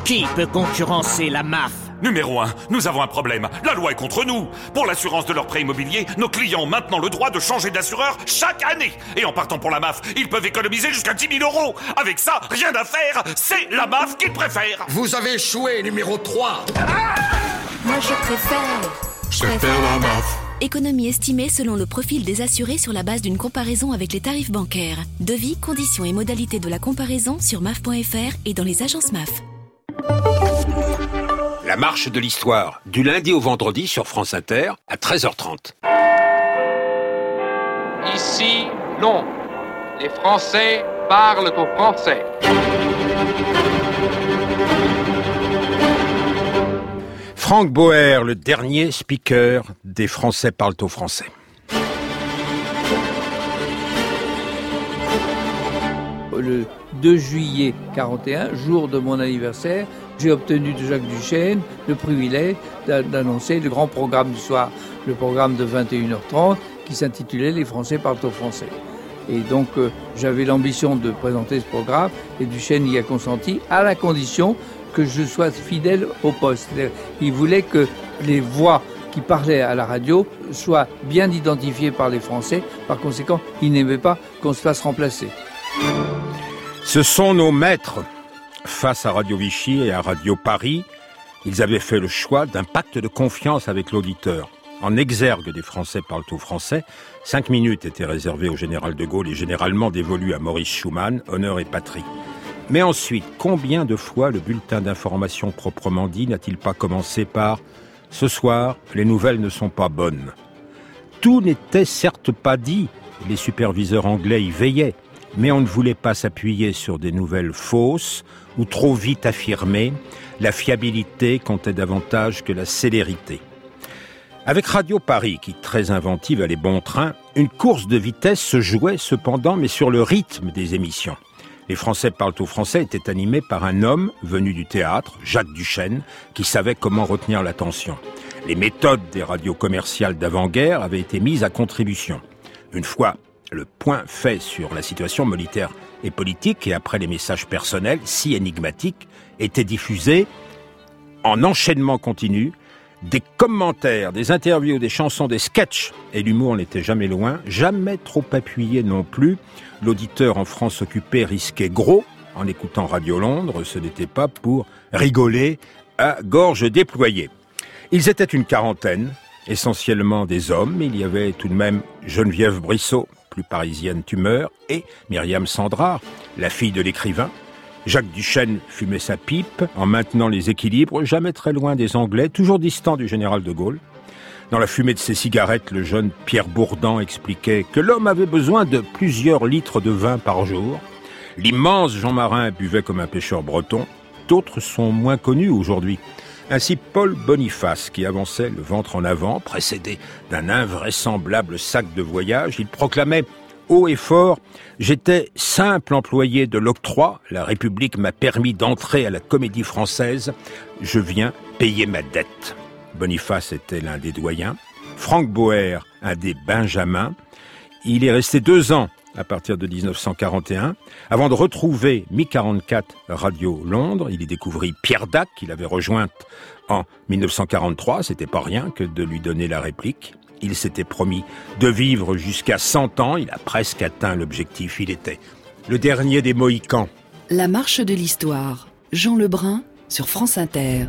Qui peut concurrencer la MAF ? Numéro 1, nous avons un problème. La loi est contre nous. Pour l'assurance de leur prêt immobilier, nos clients ont maintenant le droit de changer d'assureur chaque année. Et en partant pour la MAF, ils peuvent économiser jusqu'à 10 000 €. Avec ça, rien à faire. C'est la MAF qu'ils préfèrent. Vous avez échoué, numéro 3. Moi, je préfère la MAF. Économie estimée selon le profil des assurés sur la base d'une comparaison avec les tarifs bancaires. Devis, conditions et modalités de la comparaison sur maf.fr et dans les agences MAF. La marche de l'histoire, du lundi au vendredi sur France Inter à 13h30. Ici, Londres. Les Français parlent aux Français. Franck Boer, le dernier speaker des Français parlent aux Français. Le 2 juillet 41, jour de mon anniversaire, j'ai obtenu de Jacques Duchesne le privilège d'annoncer le grand programme du soir, le programme de 21h30 qui s'intitulait « Les Français parlent aux Français ». Et donc j'avais l'ambition de présenter ce programme et Duchesne y a consenti à la condition que je sois fidèle au poste. Il voulait que les voix qui parlaient à la radio soient bien identifiées par les Français. Par conséquent, il n'aimait pas qu'on se fasse remplacer. Ce sont nos maîtres. Face à Radio Vichy et à Radio Paris, ils avaient fait le choix d'un pacte de confiance avec l'auditeur. En exergue des Français parlent aux Français, 5 minutes étaient réservées au général de Gaulle et généralement dévolues à Maurice Schumann, honneur et patrie. Mais ensuite, combien de fois le bulletin d'information proprement dit n'a-t-il pas commencé par « Ce soir, les nouvelles ne sont pas bonnes ». Tout n'était certes pas dit, les superviseurs anglais y veillaient, mais on ne voulait pas s'appuyer sur des nouvelles fausses ou trop vite affirmées. La fiabilité comptait davantage que la célérité. Avec Radio Paris, qui très inventive allait bon train, une course de vitesse se jouait cependant, mais sur le rythme des émissions. Les Français parlent aux Français était animé par un homme venu du théâtre, Jacques Duchesne, qui savait comment retenir l'attention. Les méthodes des radios commerciales d'avant-guerre avaient été mises à contribution. Une fois le point fait sur la situation militaire et politique, et après les messages personnels si énigmatiques, étaient diffusés en enchaînement continu des commentaires, des interviews, des chansons, des sketchs, et l'humour n'était jamais loin, jamais trop appuyé non plus. L'auditeur en France occupée risquait gros en écoutant Radio Londres, ce n'était pas pour rigoler à gorge déployée. Ils étaient une quarantaine, essentiellement des hommes, mais il y avait tout de même Geneviève Brissot, plus parisienne tumeur, et Myriam Sandrard, la fille de l'écrivain. Jacques Duchesne fumait sa pipe en maintenant les équilibres, jamais très loin des Anglais, toujours distant du général de Gaulle. Dans la fumée de ses cigarettes, le jeune Pierre Bourdan expliquait que l'homme avait besoin de plusieurs litres de vin par jour. L'immense Jean Marin buvait comme un pêcheur breton. D'autres sont moins connus aujourd'hui. Ainsi Paul Boniface, qui avançait le ventre en avant, précédé d'un invraisemblable sac de voyage, il proclamait haut et fort « J'étais simple employé de l'octroi, la République m'a permis d'entrer à la Comédie Française, je viens payer ma dette ». Boniface était l'un des doyens, Franck Boer un des benjamins. Il est resté 2 ans à partir de 1941, avant de retrouver Mi-44 Radio Londres. Il y découvrit Pierre Dac, qu'il avait rejointe en 1943, c'était pas rien que de lui donner la réplique. Il s'était promis de vivre jusqu'à 100 ans, il a presque atteint l'objectif, il était le dernier des Mohicans. La marche de l'histoire, Jean Lebrun sur France Inter.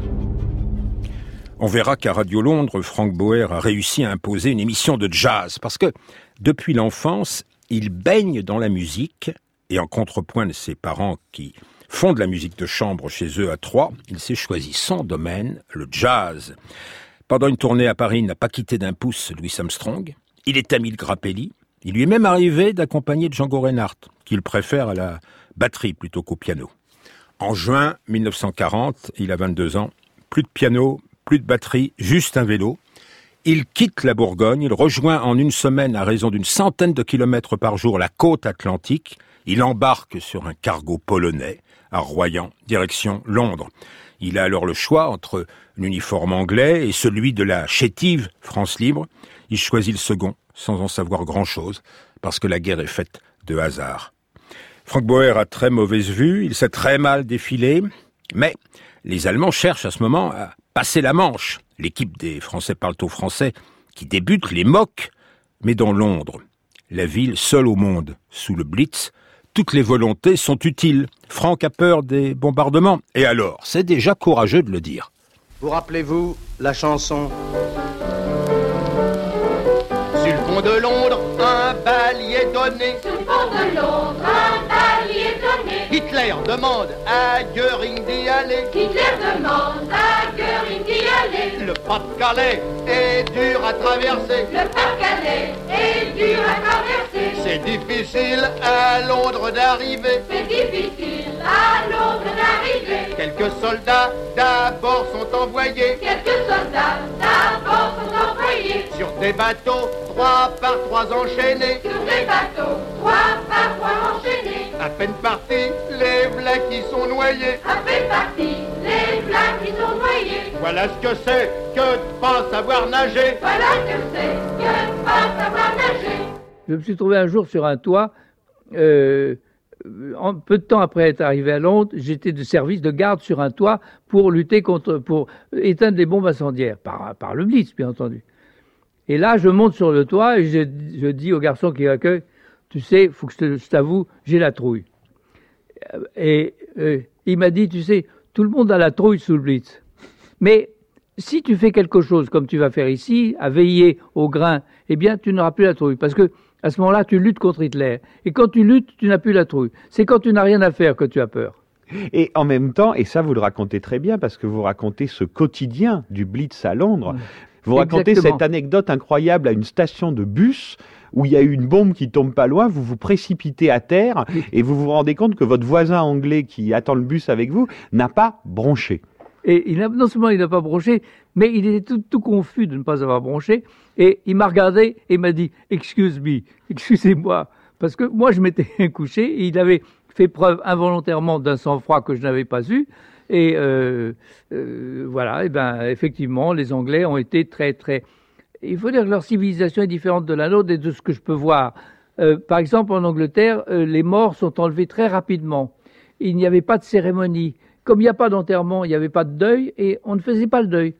On verra qu'à Radio Londres, Franck Boer a réussi à imposer une émission de jazz, parce que depuis l'enfance, il baigne dans la musique, et en contrepoint de ses parents qui font de la musique de chambre chez eux à Troyes, il s'est choisi son domaine, le jazz. Pendant une tournée à Paris, il n'a pas quitté d'un pouce Louis Armstrong. Il est ami de Grappelli. Il lui est même arrivé d'accompagner Django Reinhardt, qu'il préfère à la batterie plutôt qu'au piano. En juin 1940, il a 22 ans, plus de piano, plus de batterie, juste un vélo. Il quitte la Bourgogne, il rejoint en une semaine, à raison d'une centaine de kilomètres par jour, la côte atlantique. Il embarque sur un cargo polonais à Royan, direction Londres. Il a alors le choix entre l'uniforme anglais et celui de la chétive France Libre. Il choisit le second, sans en savoir grand-chose, parce que la guerre est faite de hasard. Franck Boer a très mauvaise vue, il sait très mal défiler. Mais les Allemands cherchent à ce moment à passer la Manche. L'équipe des Français parlent au français qui débute les moque. Mais dans Londres, la ville seule au monde, sous le Blitz, toutes les volontés sont utiles. Franck a peur des bombardements. Et alors, c'est déjà courageux de le dire. Vous rappelez-vous la chanson ? Sur le pont de Londres, un balier donné. Sur le pont de Londres, un balier donné. Hitler demande à Göring d'y aller. Hitler demande à Göring d'y aller. Le Pas-de-Calais est dur à traverser. Le Pas-de-Calais est dur à traverser. C'est difficile à Londres d'arriver. C'est difficile à Londres d'arriver. Quelques soldats d'abord sont envoyés. Quelques soldats d'abord sont envoyés. Sur des bateaux, 3 par 3 enchaînés. Sur des bateaux, 3 par 3 enchaînés. À peine partis, les v'là qui sont noyés. À peine partis, les v'là qui sont noyés. Voilà ce que c'est que de pas savoir nager. Voilà ce que c'est que de pas savoir nager. Je me suis trouvé un jour sur un toit, peu de temps après être arrivé à Londres, j'étais de service de garde sur un toit pour éteindre les bombes incendiaires, par le Blitz, bien entendu. Et là, je monte sur le toit et je dis au garçon qui accueille, tu sais, faut que je t'avoue, j'ai la trouille. Et il m'a dit, tu sais, tout le monde a la trouille sous le Blitz. Mais si tu fais quelque chose comme tu vas faire ici, à veiller au grain, eh bien, tu n'auras plus la trouille. Parce que à ce moment-là, tu luttes contre Hitler. Et quand tu luttes, tu n'as plus la trouille. C'est quand tu n'as rien à faire que tu as peur. Et en même temps, et ça vous le racontez très bien, parce que vous racontez ce quotidien du Blitz à Londres, vous racontez Exactement. cette anecdote incroyable à une station de bus où il y a eu une bombe qui tombe pas loin, vous vous précipitez à terre et vous vous rendez compte que votre voisin anglais qui attend le bus avec vous n'a pas bronché. Et non seulement il n'a pas bronché, mais il était tout confus de ne pas avoir bronché. Et il m'a regardé et m'a dit « Excuse me, excusez-moi ». Parce que moi, je m'étais couché et il avait fait preuve involontairement d'un sang-froid que je n'avais pas eu. Et voilà, et ben effectivement, les Anglais ont été très, très... Il faut dire que leur civilisation est différente de la nôtre et de ce que je peux voir. Par exemple, en Angleterre, les morts sont enlevés très rapidement. Il n'y avait pas de cérémonie. Comme il n'y a pas d'enterrement, il n'y avait pas de deuil et on ne faisait pas le deuil.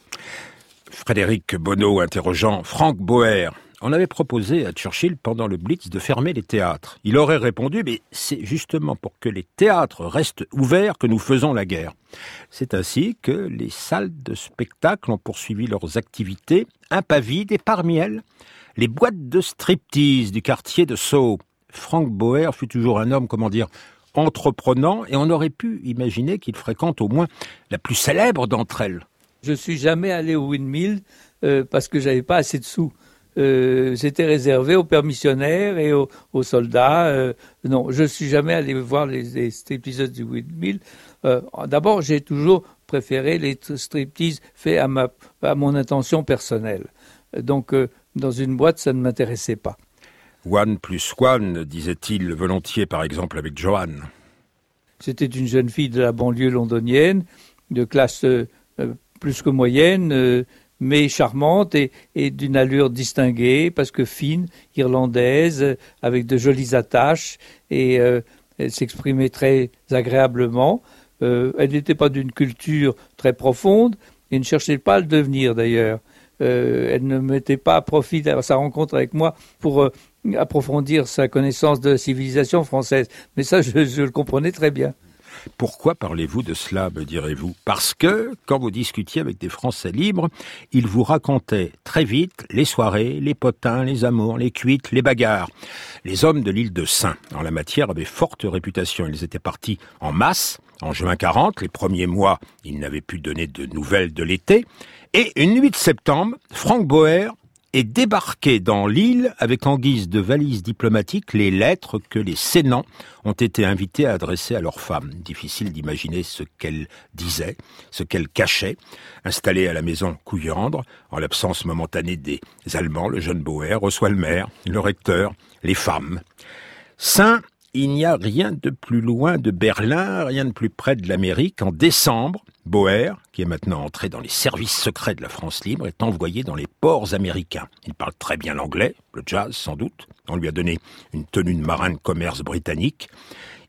Frédéric Bonneau interrogeant Frank Boer. On avait proposé à Churchill pendant le Blitz de fermer les théâtres. Il aurait répondu, mais c'est justement pour que les théâtres restent ouverts que nous faisons la guerre. C'est ainsi que les salles de spectacle ont poursuivi leurs activités impavides et parmi elles, les boîtes de striptease du quartier de Soho. Frank Boer fut toujours un homme, entreprenant et on aurait pu imaginer qu'il fréquente au moins la plus célèbre d'entre elles. Je suis jamais allé au Windmill parce que j'avais pas assez de sous. C'était réservé aux permissionnaires et aux soldats. Non, je suis jamais allé voir les stripteaseuses du Windmill. D'abord, j'ai toujours préféré les striptease faits à mon intention personnelle. Donc, dans une boîte, ça ne m'intéressait pas. One plus one, disait-il volontiers par exemple avec Joanne. C'était une jeune fille de la banlieue londonienne, de classe plus que moyenne, mais charmante et d'une allure distinguée, parce que fine, irlandaise, avec de jolies attaches, et elle s'exprimait très agréablement. Elle n'était pas d'une culture très profonde, et ne cherchait pas à le devenir d'ailleurs. Elle ne mettait pas à profit de sa rencontre avec moi pour approfondir sa connaissance de la civilisation française. Mais ça, je le comprenais très bien. Pourquoi parlez-vous de cela, me direz-vous ? Parce que, quand vous discutiez avec des Français libres, ils vous racontaient très vite les soirées, les potins, les amours, les cuites, les bagarres. Les hommes de l'île de Sein, en la matière, avaient forte réputation. Ils étaient partis en masse, en juin 40. Les premiers mois, ils n'avaient pu donner de nouvelles de l'été. Et une nuit de septembre, Frank Boer est débarqué dans l'île avec en guise de valise diplomatique les lettres que les Sénans ont été invités à adresser à leurs femmes. Difficile d'imaginer ce qu'elles disaient, ce qu'elles cachaient. Installé à la maison Couillandre, en l'absence momentanée des Allemands, le jeune Boer reçoit le maire, le recteur, les femmes. Saint, il n'y a rien de plus loin de Berlin, rien de plus près de l'Amérique. En décembre, Boer, qui est maintenant entré dans les services secrets de la France libre, est envoyé dans les ports américains. Il parle très bien l'anglais, le jazz sans doute. On lui a donné une tenue de marin de commerce britannique.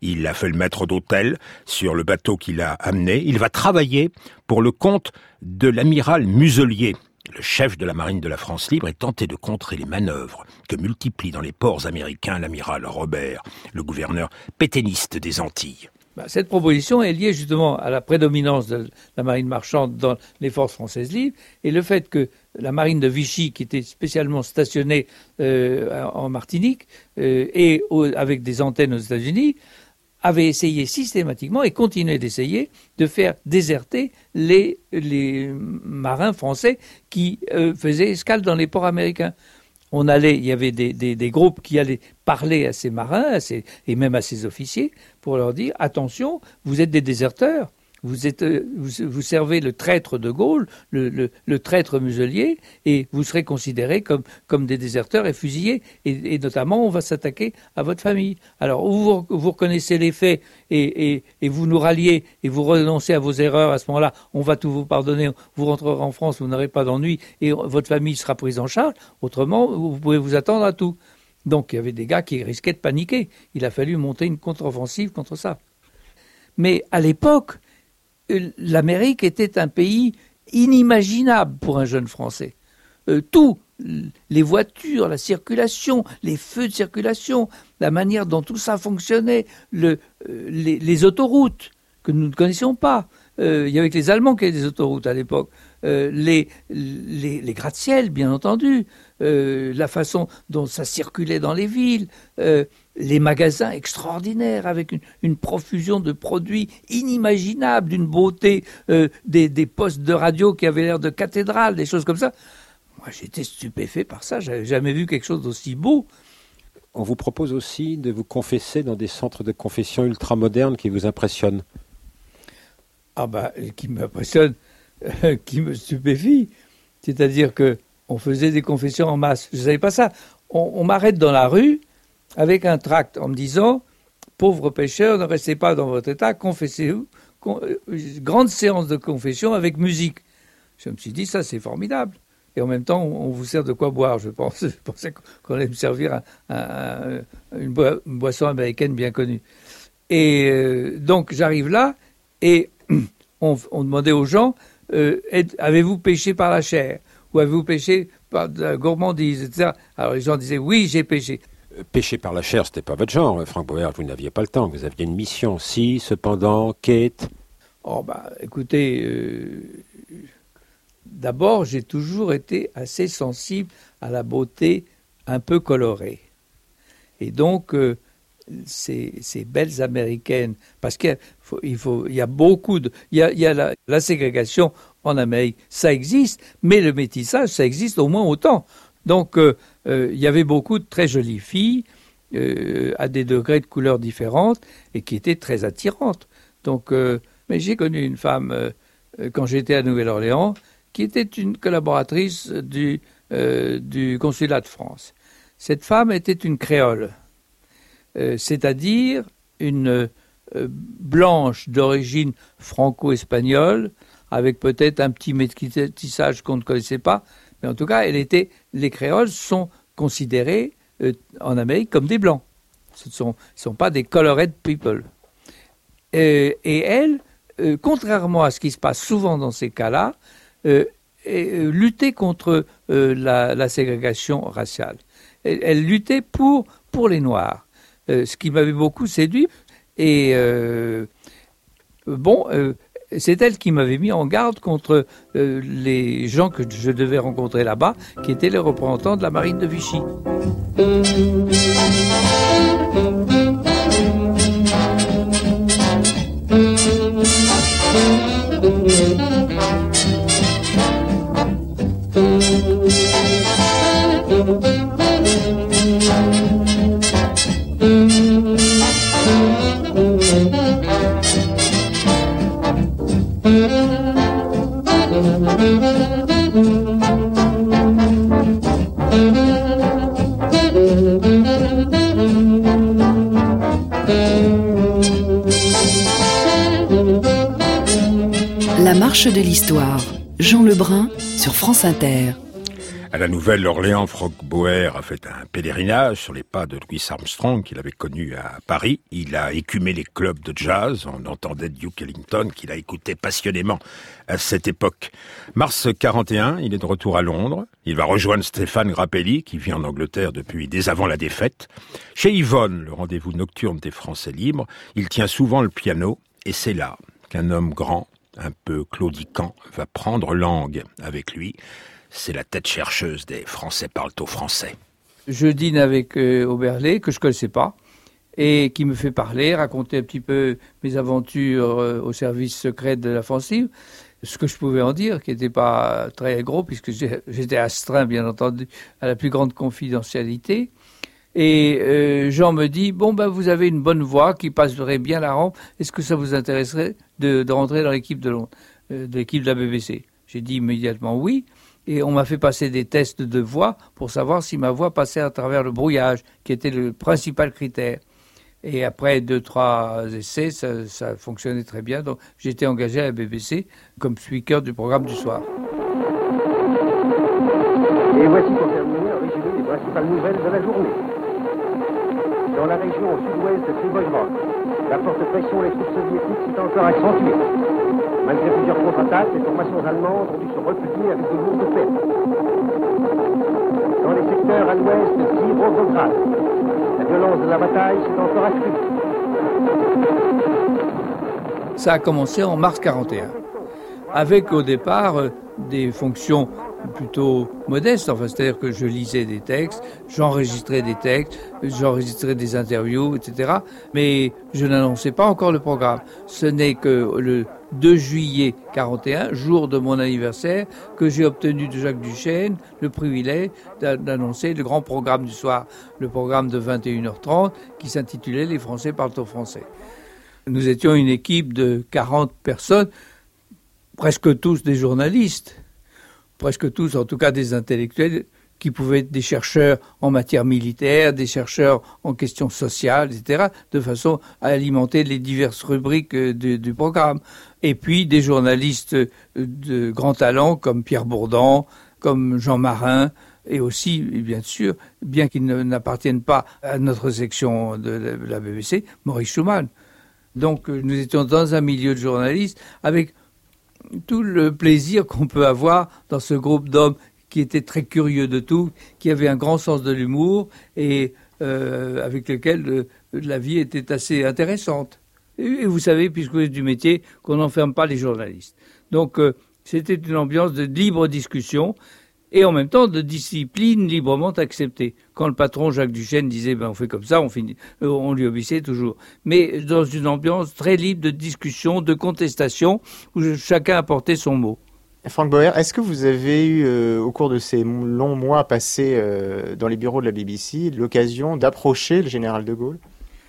Il a fait le maître d'hôtel sur le bateau qu'il a amené. Il va travailler pour le compte de l'amiral Muselier, le chef de la marine de la France libre, et tenter de contrer les manœuvres que multiplie dans les ports américains l'amiral Robert, le gouverneur pétainiste des Antilles. Cette proposition est liée justement à la prédominance de la marine marchande dans les forces françaises libres et le fait que la marine de Vichy, qui était spécialement stationnée en Martinique avec des antennes aux États-Unis, avait essayé systématiquement et continuait d'essayer de faire déserter les marins français qui faisaient escale dans les ports américains. Il y avait des groupes qui allaient parler à ces marins et même à ces officiers pour leur dire « Attention, vous êtes des déserteurs, vous servez le traître de Gaulle, le traître Muselier, et vous serez considérés comme des déserteurs et fusillés, et notamment on va s'attaquer à votre famille. Alors vous reconnaissez les faits et vous nous ralliez et vous renoncez à vos erreurs, à ce moment-là, on va tout vous pardonner, vous rentrerez en France, vous n'aurez pas d'ennui et votre famille sera prise en charge, autrement vous pouvez vous attendre à tout. » Donc il y avait des gars qui risquaient de paniquer. Il a fallu monter une contre-offensive contre ça. Mais à l'époque, l'Amérique était un pays inimaginable pour un jeune Français. Tout, les voitures, la circulation, les feux de circulation, la manière dont tout ça fonctionnait, les autoroutes que nous ne connaissions pas. Il y avait que les Allemands qui avaient des autoroutes à l'époque. Les gratte-ciel, bien entendu. La façon dont ça circulait dans les villes. Les magasins extraordinaires avec une profusion de produits inimaginables, d'une beauté, des postes de radio qui avaient l'air de cathédrales, des choses comme ça. Moi, j'étais stupéfait par ça. J'avais jamais vu quelque chose d'aussi beau. On vous propose aussi de vous confesser dans des centres de confession ultramodernes qui vous impressionnent. Qui m'impressionne, qui me stupéfie. C'est-à-dire que on faisait des confessions en masse. Je ne savais pas ça. On m'arrête dans la rue avec un tract en me disant « Pauvres pécheurs, ne restez pas dans votre état, confessez-vous. » Grande séance de confession avec musique. Je me suis dit, ça c'est formidable. Et en même temps, on vous sert de quoi boire, je pense. Je pensais qu'on allait me servir une boisson américaine bien connue. Et donc j'arrive là et on demandait aux gens avez-vous péché par la chair ou avez-vous péché par de la gourmandise, etc. Alors les gens disaient oui, j'ai péché. Péché par la chair, c'était pas votre genre, Franck Boer, vous n'aviez pas le temps, vous aviez une mission. Si, cependant, Kate. Écoutez, d'abord, j'ai toujours été assez sensible à la beauté un peu colorée. Et donc, ces belles américaines, parce qu'il y a beaucoup de... Il y a la ségrégation en Amérique, ça existe, mais le métissage, ça existe au moins autant. Donc, il y avait beaucoup de très jolies filles, à des degrés de couleurs différentes, et qui étaient très attirantes. Donc, mais j'ai connu une femme, quand j'étais à Nouvelle-Orléans, qui était une collaboratrice du consulat de France. Cette femme était une créole, c'est-à-dire une blanche d'origine franco-espagnole, avec peut-être un petit métissage qu'on ne connaissait pas, mais en tout cas, les créoles sont considérés en Amérique comme des blancs. Ce ne sont pas des colored people. Et elle, contrairement à ce qui se passe souvent dans ces cas-là, luttait contre la ségrégation raciale. Elle luttait pour les Noirs, ce qui m'avait beaucoup séduit. Et c'est elle qui m'avait mis en garde contre les gens que je devais rencontrer là-bas, qui étaient les représentants de la marine de Vichy. La marche de l'histoire. Jean Lebrun sur France Inter. À la Nouvelle-Orléans, Frank Bauer a fait un pèlerinage sur les pas de Louis Armstrong qu'il avait connu à Paris. Il a écumé les clubs de jazz. On entendait Duke Ellington qu'il a écouté passionnément à cette époque. Mars 41, il est de retour à Londres. Il va rejoindre Stéphane Grappelli qui vit en Angleterre depuis dès avant la défaite. Chez Yvonne, le rendez-vous nocturne des Français libres, il tient souvent le piano et c'est là qu'un homme grand, un peu claudiquant, va prendre langue avec lui. C'est la tête chercheuse des Français parlent au français. Je dîne avec Oberlé, que je ne connaissais pas, et qui me fait parler, raconter un petit peu mes aventures au service secret de la offensive, ce que je pouvais en dire, qui n'était pas très gros, puisque j'étais astreint, bien entendu, à la plus grande confidentialité. Et Jean me dit, vous avez une bonne voix qui passerait bien la rampe, est-ce que ça vous intéresserait de rentrer dans l'équipe de Londres, de l'équipe de la BBC? J'ai dit immédiatement oui. Et on m'a fait passer des tests de voix pour savoir si ma voix passait à travers le brouillage, qui était le principal critère. Et après 2-3 essais, ça fonctionnait très bien. Donc j'ai été engagé à la BBC comme speaker du programme du soir. Et voici pour terminer un résumé des principales nouvelles de la journée. Dans la région au sud-ouest de Tribojrov, la forte pression des troupes soviétiques s'est encore accentuée. Malgré plusieurs contre-attaques, les formations allemandes ont dû se replier avec de lourdes pertes. Dans les secteurs à l'ouest de Kirovograd, la violence de la bataille s'est encore accrue. Ça a commencé en mars 41, avec au départ des fonctions plutôt modeste, c'est-à-dire que je lisais des textes, j'enregistrais des textes, j'enregistrais des interviews, etc. Mais je n'annonçais pas encore le programme. Ce n'est que le 2 juillet 41, jour de mon anniversaire, que j'ai obtenu de Jacques Duchesne le privilège d'annoncer le grand programme du soir, le programme de 21h30, qui s'intitulait « Les Français parlent au français ». Nous étions une équipe de 40 personnes, presque tous des journalistes, presque tous, en tout cas des intellectuels, qui pouvaient être des chercheurs en matière militaire, des chercheurs en questions sociales, etc., de façon à alimenter les diverses rubriques du programme. Et puis des journalistes de grand talent, comme Pierre Bourdan, comme Jean Marin, et aussi, bien sûr, bien qu'ils n'appartiennent pas à notre section de la BBC, Maurice Schumann. Donc nous étions dans un milieu de journalistes avec tout le plaisir qu'on peut avoir dans ce groupe d'hommes qui étaient très curieux de tout, qui avaient un grand sens de l'humour et avec lequel la vie était assez intéressante. Et vous savez, puisque vous êtes du métier, qu'on n'enferme pas les journalistes. Donc c'était une ambiance de libre discussion et en même temps de discipline librement acceptée. Quand le patron Jacques Duchesne disait on fait comme ça, on lui obéissait toujours. Mais dans une ambiance très libre de discussion, de contestation, où chacun apportait son mot. Frank Bauer, est-ce que vous avez eu, au cours de ces longs mois passés dans les bureaux de la BBC, l'occasion d'approcher le général de Gaulle ?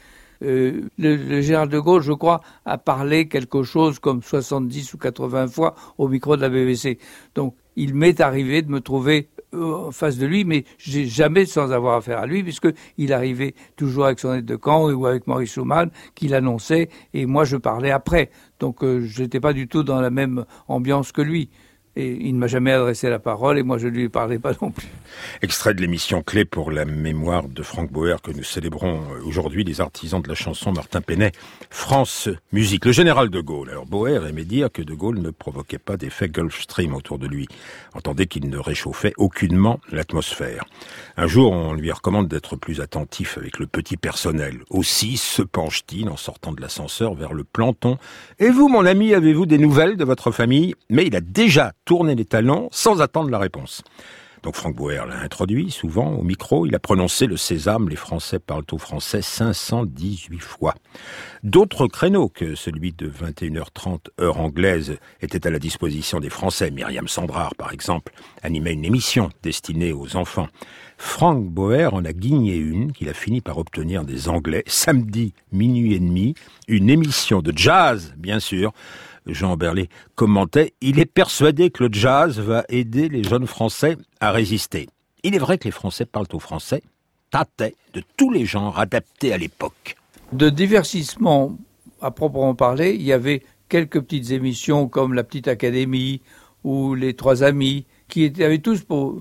Le général de Gaulle, je crois, a parlé quelque chose comme 70 ou 80 fois au micro de la BBC. Donc, il m'est arrivé de me trouver en face de lui, mais j'ai jamais sans avoir affaire à lui, puisqu'il arrivait toujours avec son aide de camp ou avec Maurice Schumann, qui l'annonçait, et moi je parlais après. Donc je n'étais pas du tout dans la même ambiance que lui. Et il ne m'a jamais adressé la parole et moi je ne lui parlais pas non plus. Extrait de l'émission clé pour la mémoire de Frank Bauer que nous célébrons aujourd'hui, les artisans de la chanson Martin Penet, France Musique. Le général de Gaulle. Alors Bauer aimait dire que de Gaulle ne provoquait pas d'effet Gulf Stream autour de lui. Entendez qu'il ne réchauffait aucunement l'atmosphère. Un jour, on lui recommande d'être plus attentif avec le petit personnel. Aussi se penche-t-il en sortant de l'ascenseur vers le planton. Et vous, mon ami, avez-vous des nouvelles de votre famille ? Mais il a déjà tourné les talons sans attendre la réponse. Donc Frank Bauer l'a introduit souvent au micro. Il a prononcé le sésame, les Français parlent au français 518 fois. D'autres créneaux que celui de 21h30 heure anglaise étaient à la disposition des Français. Myriam Sandrard, par exemple, animait une émission destinée aux enfants. Frank Bauer en a guigné une qu'il a fini par obtenir des Anglais. Samedi, minuit et demi, une émission de jazz, bien sûr. Jean Berlet commentait « Il est persuadé que le jazz va aider les jeunes Français à résister ». Il est vrai que les Français parlent au français, tâtaient de tous les genres adaptés à l'époque. De divertissement à proprement parler, il y avait quelques petites émissions comme La Petite Académie ou Les Trois Amis, qui avaient tous pour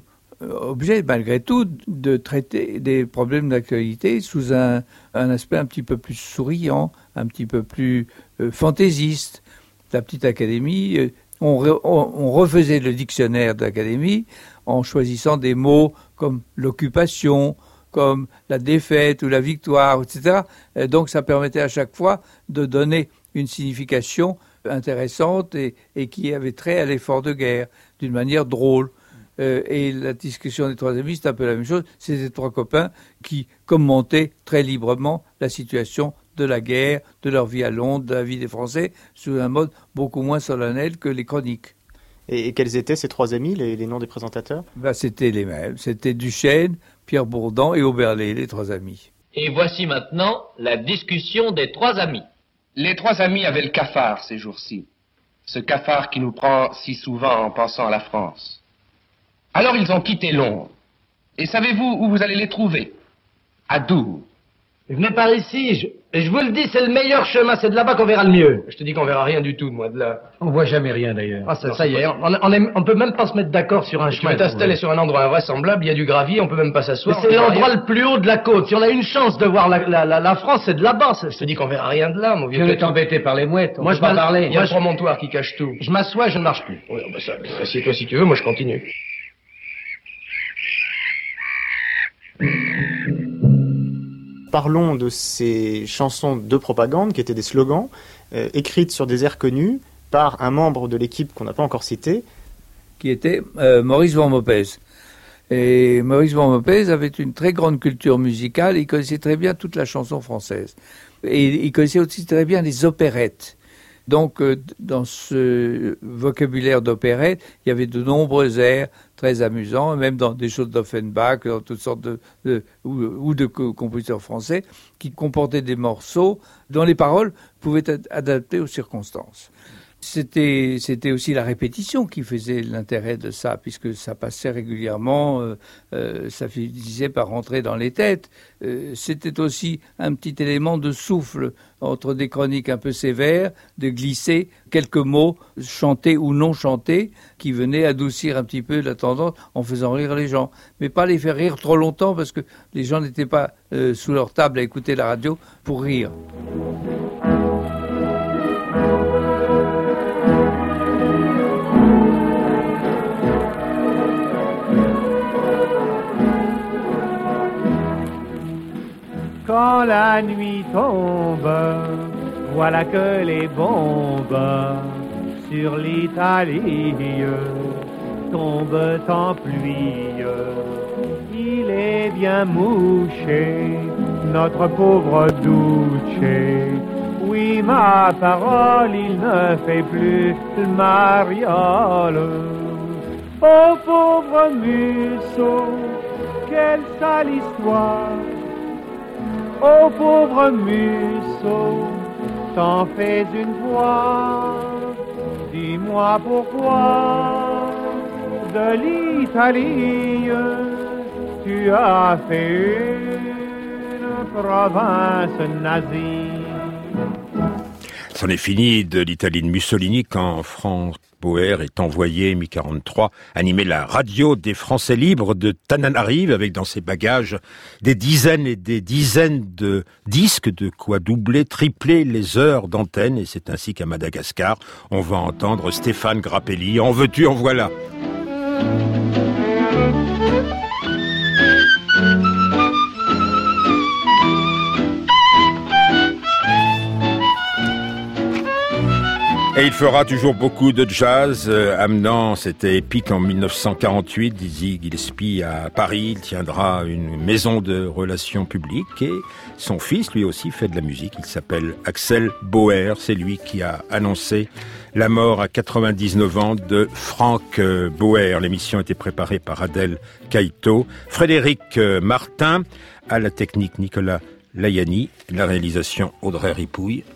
obligés, malgré tout, de traiter des problèmes d'actualité sous un aspect un petit peu plus souriant, un petit peu plus fantaisiste. La petite Académie, on refaisait le dictionnaire de l'Académie en choisissant des mots comme l'occupation, comme la défaite ou la victoire, etc. Donc ça permettait à chaque fois de donner une signification intéressante et qui avait trait à l'effort de guerre, d'une manière drôle. Et la discussion des trois amis, c'est un peu la même chose. C'est ces trois copains qui commentaient très librement la situation de la guerre, de leur vie à Londres, de la vie des Français, sous un mode beaucoup moins solennel que les chroniques. Et quels étaient ces trois amis, les noms des présentateurs ? C'était les mêmes. C'était Duchesne, Pierre Bourdan et Oberlé, les trois amis. Et voici maintenant la discussion des trois amis. Les trois amis avaient le cafard ces jours-ci. Ce cafard qui nous prend si souvent en pensant à la France. Alors ils ont quitté Londres. Et savez-vous où vous allez les trouver ? À Douvres. Venez par ici, je vous le dis, c'est le meilleur chemin, c'est de là-bas qu'on verra le mieux. Je te dis qu'on verra rien du tout, moi, de là. On voit jamais rien, d'ailleurs. Ah, ça y est, on peut même pas se mettre d'accord sur un chemin. Tu veux t'installer sur un endroit invraisemblable, il y a du gravier, on peut même pas s'asseoir. C'est l'endroit le plus haut de la côte. Si on a une chance de voir la France, c'est de là-bas. Je te dis qu'on verra rien de là, mon vieux. Tu veux t'embêter par les mouettes, on peut pas parler. Il y a un promontoire qui cache tout. Je m'assois, je ne marche plus. Oui, bah ça, assieds-toi si tu veux, moi je continue. Parlons de ces chansons de propagande qui étaient des slogans, écrites sur des airs connus par un membre de l'équipe qu'on n'a pas encore cité. Qui était Maurice Van Mopez. Et Maurice Van Mopez avait une très grande culture musicale, il connaissait très bien toute la chanson française. Et il connaissait aussi très bien les opérettes. Donc, dans ce vocabulaire d'opérette, il y avait de nombreux airs très amusants, même dans des choses d'Offenbach, dans toutes sortes de compositeurs français, qui comportaient des morceaux dont les paroles pouvaient être adaptées aux circonstances. C'était aussi la répétition qui faisait l'intérêt de ça, puisque ça passait régulièrement, ça finissait par rentrer dans les têtes. C'était aussi un petit élément de souffle entre des chroniques un peu sévères, de glisser quelques mots chantés ou non chantés qui venaient adoucir un petit peu la tendance en faisant rire les gens. Mais pas les faire rire trop longtemps parce que les gens n'étaient pas sous leur table à écouter la radio pour rire. Quand la nuit tombe, voilà que les bombes sur l'Italie tombent en pluie. Il est bien mouché, notre pauvre Duce. Oui, ma parole, il ne fait plus le mariole. Oh, pauvre Musso, quelle sale histoire. Oh pauvre Musso, t'en fais une fois, dis-moi pourquoi, de l'Italie, tu as fait une province nazie. C'en est fini de l'Italie de Mussolini quand Frank Bauer est envoyé, mi-43, animer la radio des Français libres de Tananarive avec dans ses bagages des dizaines et des dizaines de disques, de quoi doubler, tripler les heures d'antenne. Et c'est ainsi qu'à Madagascar, on va entendre Stéphane Grappelli. En veux-tu, en voilà. Et il fera toujours beaucoup de jazz, amenant, c'était épique en 1948, Dizzy Gillespie à Paris. Il tiendra une maison de relations publiques et son fils, lui aussi, fait de la musique. Il s'appelle Axel Bauer. C'est lui qui a annoncé la mort à 99 ans de Frank Bauer. L'émission a été préparée par Adèle Caïto, Frédéric Martin, à la technique Nicolas Layani, la réalisation Audrey Ripouille.